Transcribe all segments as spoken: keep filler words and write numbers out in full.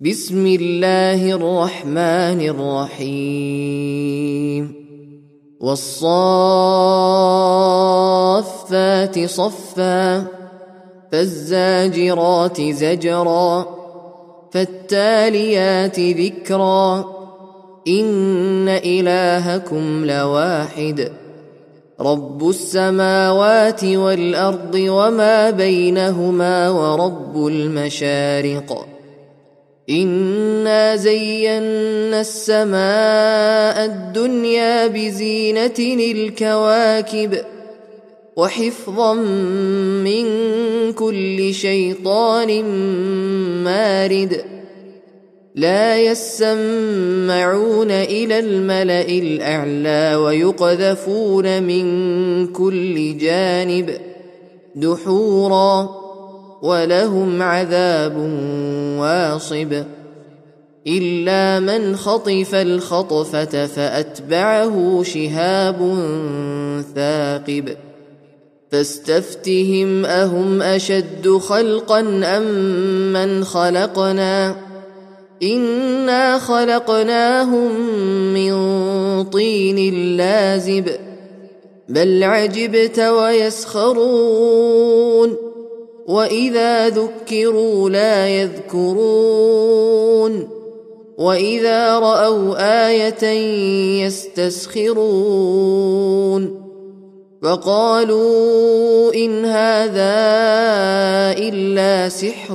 بسم الله الرحمن الرحيم والصافات صفا فالزاجرات زجرا فالتاليات ذكرا إن إلهكم لواحد رب السماوات والأرض وما بينهما ورب المشارق إنا زينا السماء الدنيا بزينة الكواكب وحفظا من كل شيطان مارد لا يسمعون إلى الملأ الأعلى ويقذفون من كل جانب دحورا ولهم عذاب واصب إلا من خطف الخطفة فأتبعه شهاب ثاقب فاستفتهم أهم أشد خلقا أم من خلقنا إنا خلقناهم من طين لازب بل عجبت ويسخرون وإذا ذكروا لا يذكرون وإذا رأوا آية يستسخرون وقالوا إن هذا إلا سحر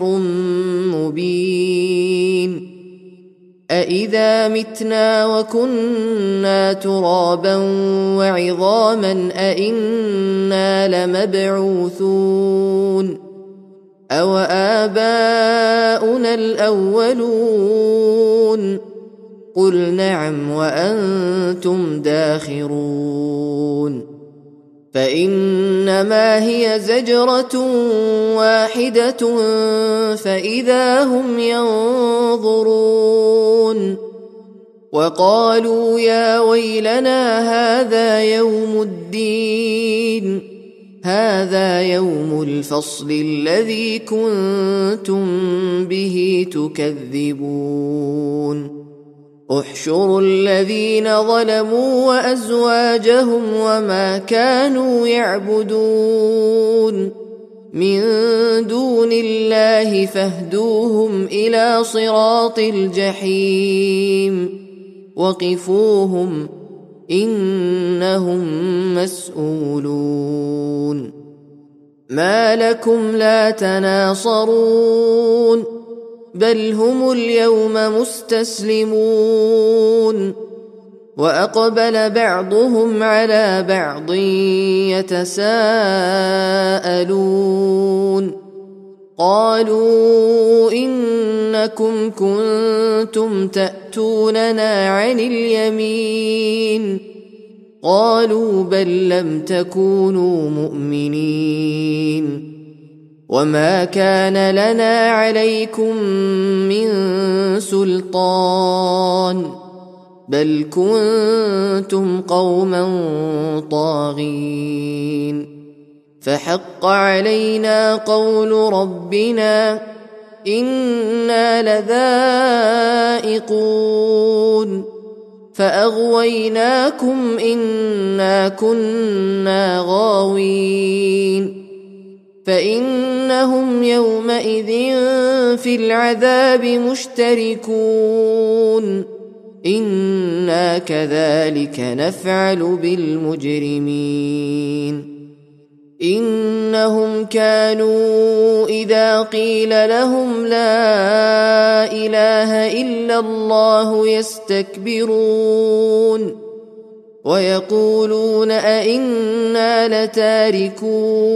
مبين أإذا متنا وكنا ترابا وعظاما أإنا لمبعوثون أو آباؤنا الأولون قل نعم وأنتم داخرون فإنما هي زجرة واحدة فإذا هم ينظرون وقالوا يا ويلنا هذا يوم الدين هذا يوم الفصل الذي كنتم به تكذبون احشروا الذين ظلموا وأزواجهم وما كانوا يعبدون من دون الله فاهدوهم إلى صراط الجحيم وقفوهم إنهم مسؤولون ما لكم لا تناصرون بل هم اليوم مستسلمون وأقبل بعضهم على بعض يتساءلون قالوا إنكم كنتم تأتوننا عن اليمين قالوا بل لم تكونوا مؤمنين وما كان لنا عليكم من سلطان بل كنتم قوما طاغين فحق علينا قول ربنا إنا لذائقون فأغويناكم إنا كنا غاوين فإنهم يومئذ في العذاب مشتركون إنا كذلك نفعل بالمجرمين إنهم كانوا إذا قيل لهم لا إله إلا الله يستكبرون ويقولون أئنا لتاركو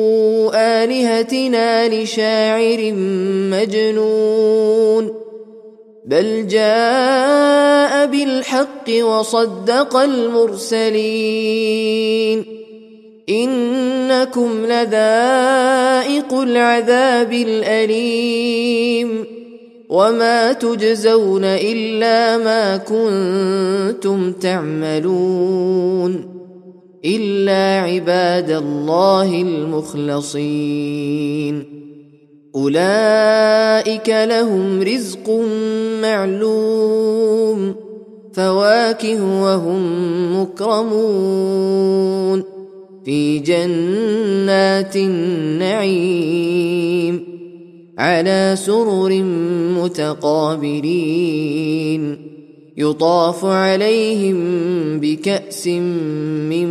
آلهتنا لشاعر مجنون بل جاء بالحق وصدق المرسلين إنكم لذائق العذاب الأليم وما تجزون إلا ما كنتم تعملون إلا عباد الله المخلصين أولئك لهم رزق معلوم فواكه وهم مكرمون في جنات النعيم على سرر متقابلين يطاف عليهم بكأس من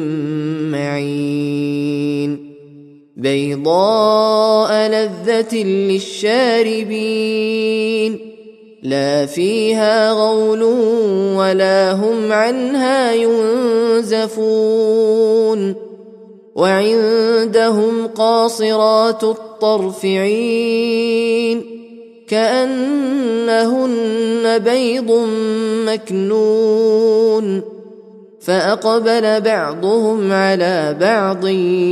معين بيضاء لذة للشاربين لا فيها غول ولا هم عنها ينزفون وعندهم قاصرات الطرف عين كأنهن بيض مكنون فأقبل بعضهم على بعض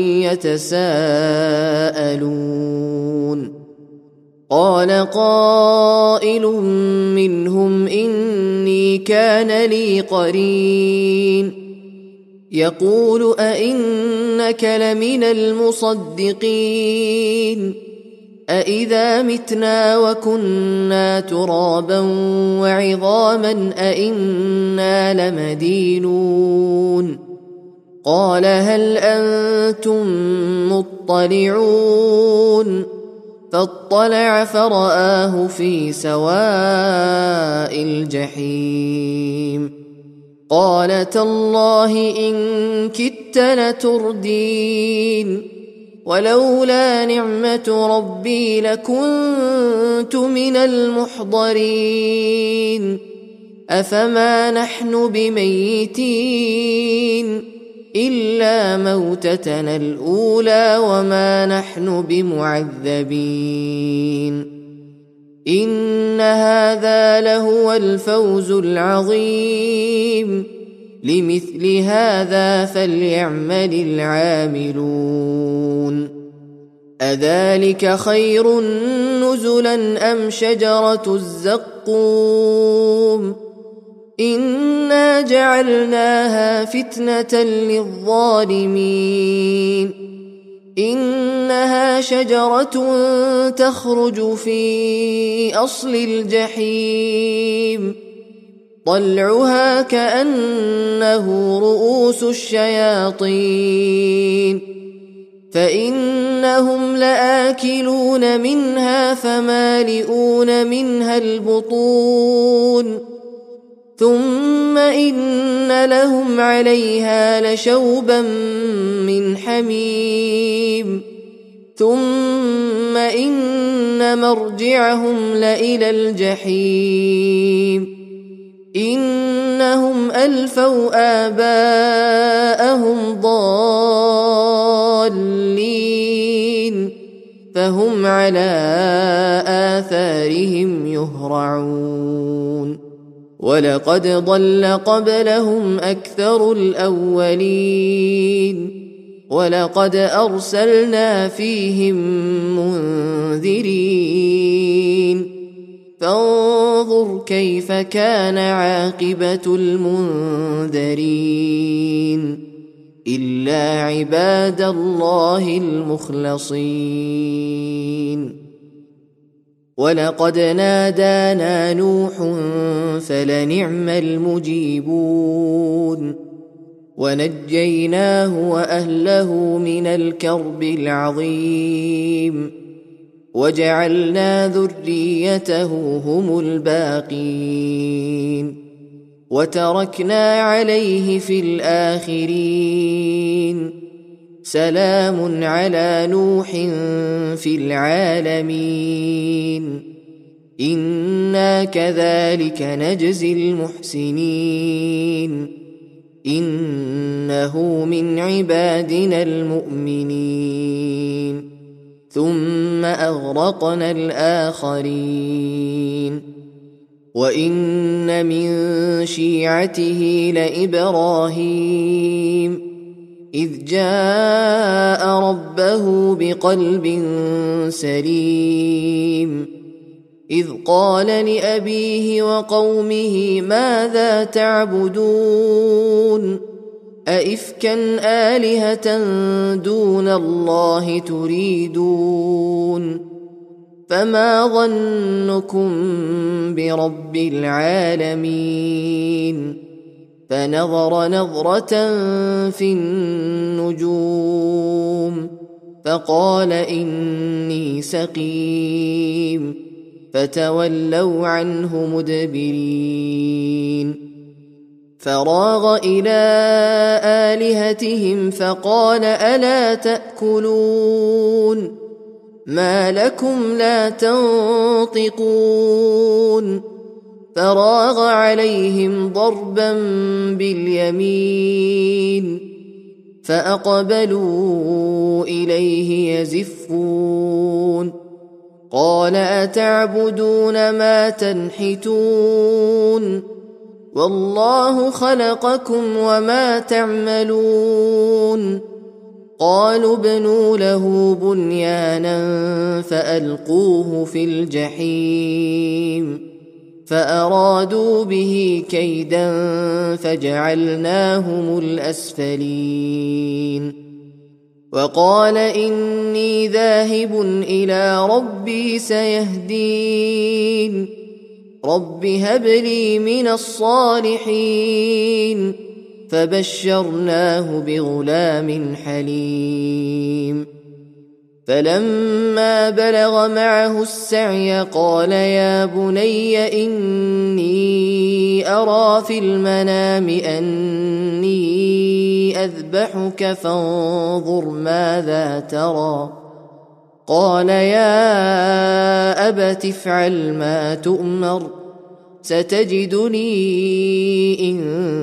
يتساءلون قال قائل منهم إني كان لي قرين يقول أئنك لمن المصدقين أئذا متنا وكنا ترابا وعظاما أئنا لمدينون قال هل أنتم مطلعون فاطلع فرآه في سواء الجحيم قال تالله إن كدت لتردين ولولا نعمة ربي لكنت من المحضرين أفما نحن بميتين إلا موتتنا الأولى وما نحن بمعذبين إن هذا لهو الفوز العظيم لمثل هذا فليعمل العاملون أذلك خير نزلا أم شجرة الزقوم إنا جعلناها فتنة للظالمين إنها شجرة تخرج في أصل الجحيم طلعها كأنه رؤوس الشياطين فإنهم لآكلون منها فمالئون منها البطون ثم إن لهم عليها لشوبا من حميم ثم إن مرجعهم لإلى الجحيم إنهم ألفوا آباءهم ضالين فهم على آثارهم يهرعون ولقد ضل قبلهم أكثر الأولين ولقد أرسلنا فيهم منذرين فانظر كيف كان عاقبة المنذرين إلا عباد الله المخلصين ولقد نادانا نوح فلنعم المجيبون ونجيناه وأهله من الكرب العظيم وجعلنا ذريته هم الباقين وتركنا عليه في الآخرين سلام على نوح في العالمين إنا كذلك نجزي المحسنين إنه من عبادنا المؤمنين ثم أغرقنا الآخرين وإن من شيعته لإبراهيم إذ جاء ربه بقلب سليم إذ قال لأبيه وقومه ماذا تعبدون أئفكا آلهة دون الله تريدون فما ظنكم برب العالمين فنظر نظرة في النجوم فقال إني سقيم فتولوا عنه مدبرين فراغ إلى آلهتهم فقال ألا تأكلون ما لكم لا تنطقون فراغ عليهم ضربا باليمين فأقبلوا إليه يزفون قال أتعبدون ما تنحتون والله خلقكم وما تعملون قالوا ابنوا له بنيانا فألقوه في الجحيم فأرادوا به كيدا فجعلناهم الأسفلين وقال إني ذاهب إلى ربي سيهدين رب هب لي من الصالحين فبشرناه بغلام حليم فلما بلغ معه السعي قال يا بني إني أرى في المنام أني أذبحك فانظر ماذا ترى قال يا أبت افعل ما تؤمر ستجدني إن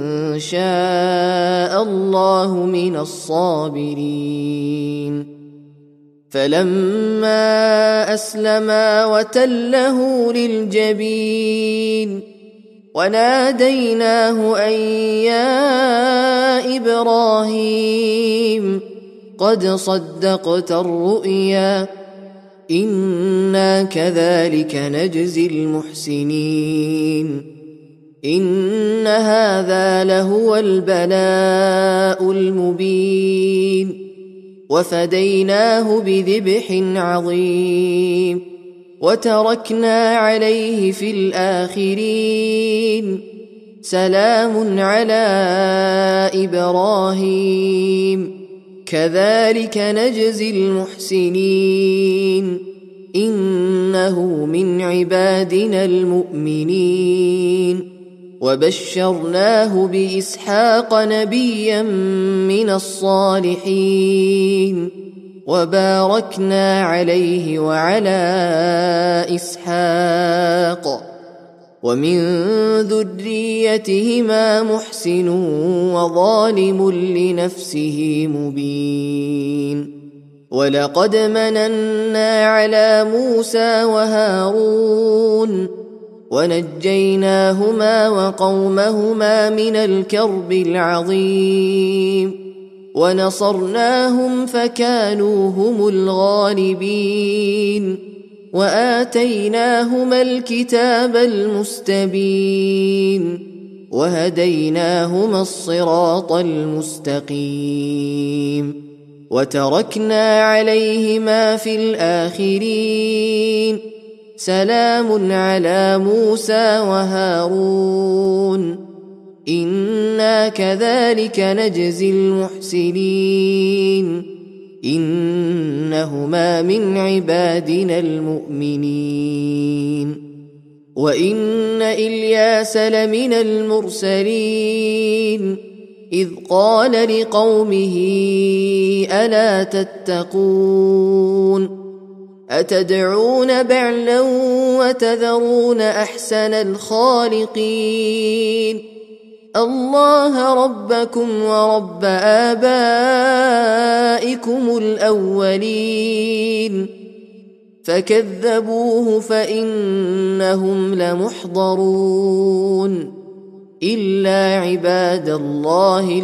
شاء الله من الصابرين فلما أسلما وتله للجبين وناديناه أن يا إبراهيم قد صدقت الرؤيا إنا كذلك نجزي المحسنين إن هذا لهو البلاء المبين وفديناه بذبح عظيم وتركنا عليه في الآخرين سلام على إبراهيم كذلك نجزي المحسنين إنه من عبادنا المؤمنين وبشرناه بإسحاق نبيا من الصالحين وباركنا عليه وعلى إسحاق ومن ذريتهما محسن وظالم لنفسه مبين ولقد مننا على موسى وهارون ونجيناهما وقومهما من الكرب العظيم ونصرناهم فكانوا هم الغالبين وآتيناهما الكتاب المستبين وهديناهما الصراط المستقيم وتركنا عليهما في الآخرين سلام على موسى وهارون إنا كذلك نجزي المحسنين إنهما من عبادنا المؤمنين وإن إلياس لمن المرسلين إذ قال لقومه ألا تتقون أتدعون بعلا وتذرون أحسن الخالقين الله ربكم ورب آبائكم الأولين فكذبوه فإنهم لمحضرون إلا عباد الله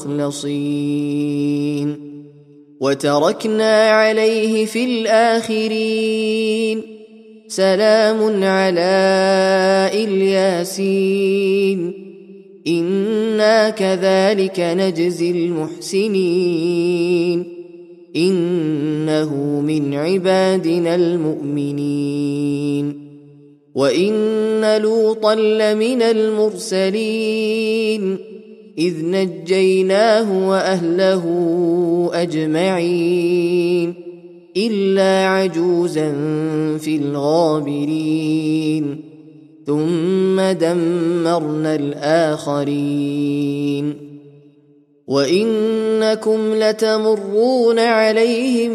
المخلصين وتركنا عليه في الآخرين سلام على الياسين إنا كذلك نجزي المحسنين إنه من عبادنا المؤمنين. وإن لوطا لمن المرسلين إذ نجيناه وأهله أجمعين إلا عجوزا في الغابرين ثم دمرنا الآخرين. وإنكم لتمرون عليهم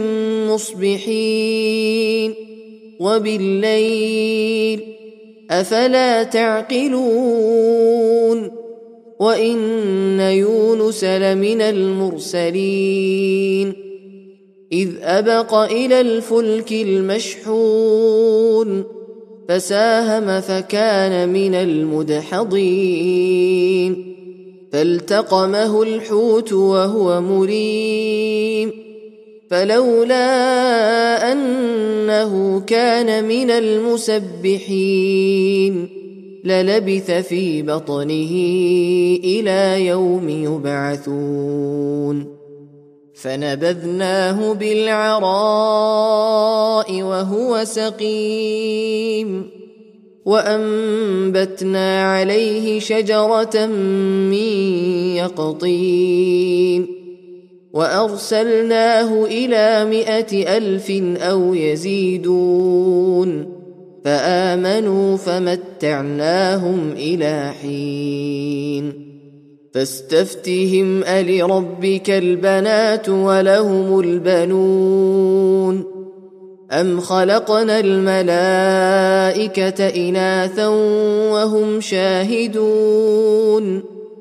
مصبحين وبالليل أفلا تعقلون. وإن يونس لمن المرسلين إذ أبق إلى الفلك المشحون فساهم فكان من المدحضين فالتقمه الحوت وهو مليم فلولا أنه كان من المسبحين للبث في بطنه إلى يوم يبعثون. فنبذناه بالعراء وهو سقيم وأنبتنا عليه شجرة من يقطين وأرسلناه إلى مائة ألف أو يزيدون فآمنوا فمتعناهم إلى حين. فاستفتهم ألربك البنات ولهم البنون أم خلقنا الملائكة إناثا وهم شاهدون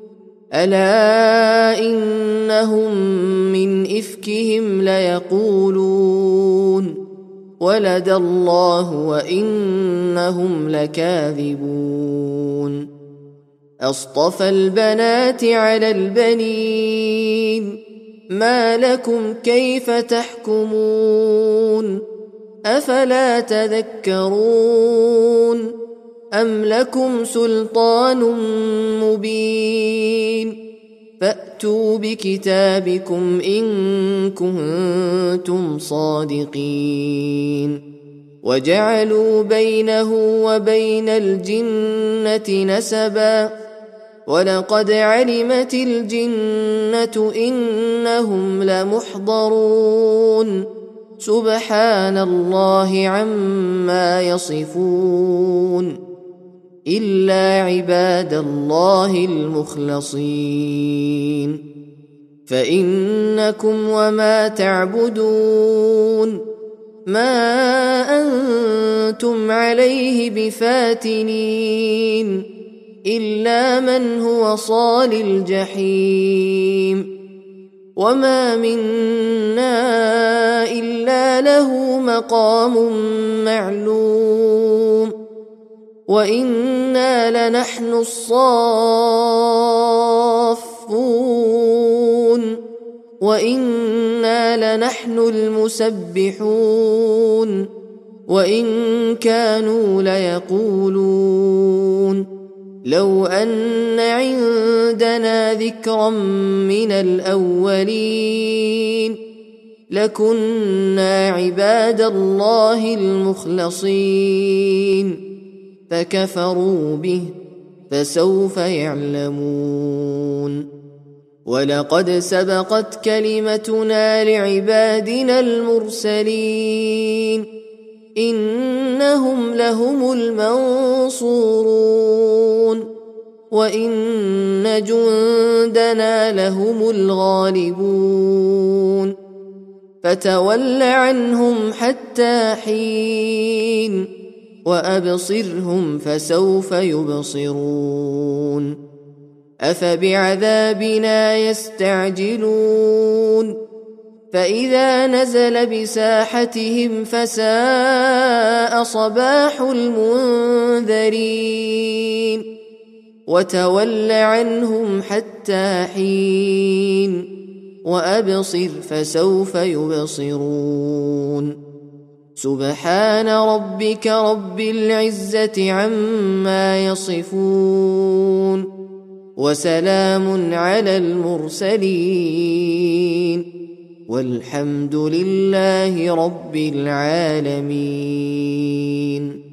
ألا إنهم من إفكهم ليقولون ولد الله وإنهم لكاذبون. أصطفى البنات على البنين ما لكم كيف تحكمون أفلا تذكرون أم لكم سلطان مبين فأتوا بكتابكم إن كنتم صادقين. وجعلوا بينه وبين الجنة نسبا ولقد علمت الجنة إنهم لمحضرون سبحان الله عما يصفون إلا عباد الله المخلصين. فإنكم وما تعبدون ما أنتم عليه بفاتنين إلا من هو صال الجحيم وما منا إلا له مقام معلوم وإنا لنحن الصافون وإنا لنحن المسبحون وإن كانوا ليقولون لو أن عندنا ذكرا من الأولين لكنا عباد الله المخلصين فكفروا به فسوف يعلمون. ولقد سبقت كلمتنا لعبادنا المرسلين إنهم لهم المنصورون وإن جندنا لهم الغالبون. فتول عنهم حتى حين وأبصرهم فسوف يبصرون. أفبعذابنا يستعجلون فإذا نزل بساحتهم فساء صباح المنذرين. وتول عنهم حتى حين وأبصر فسوف يبصرون. سبحان ربك رب العزة عما يصفون وسلام على المرسلين والحمد لله رب العالمين.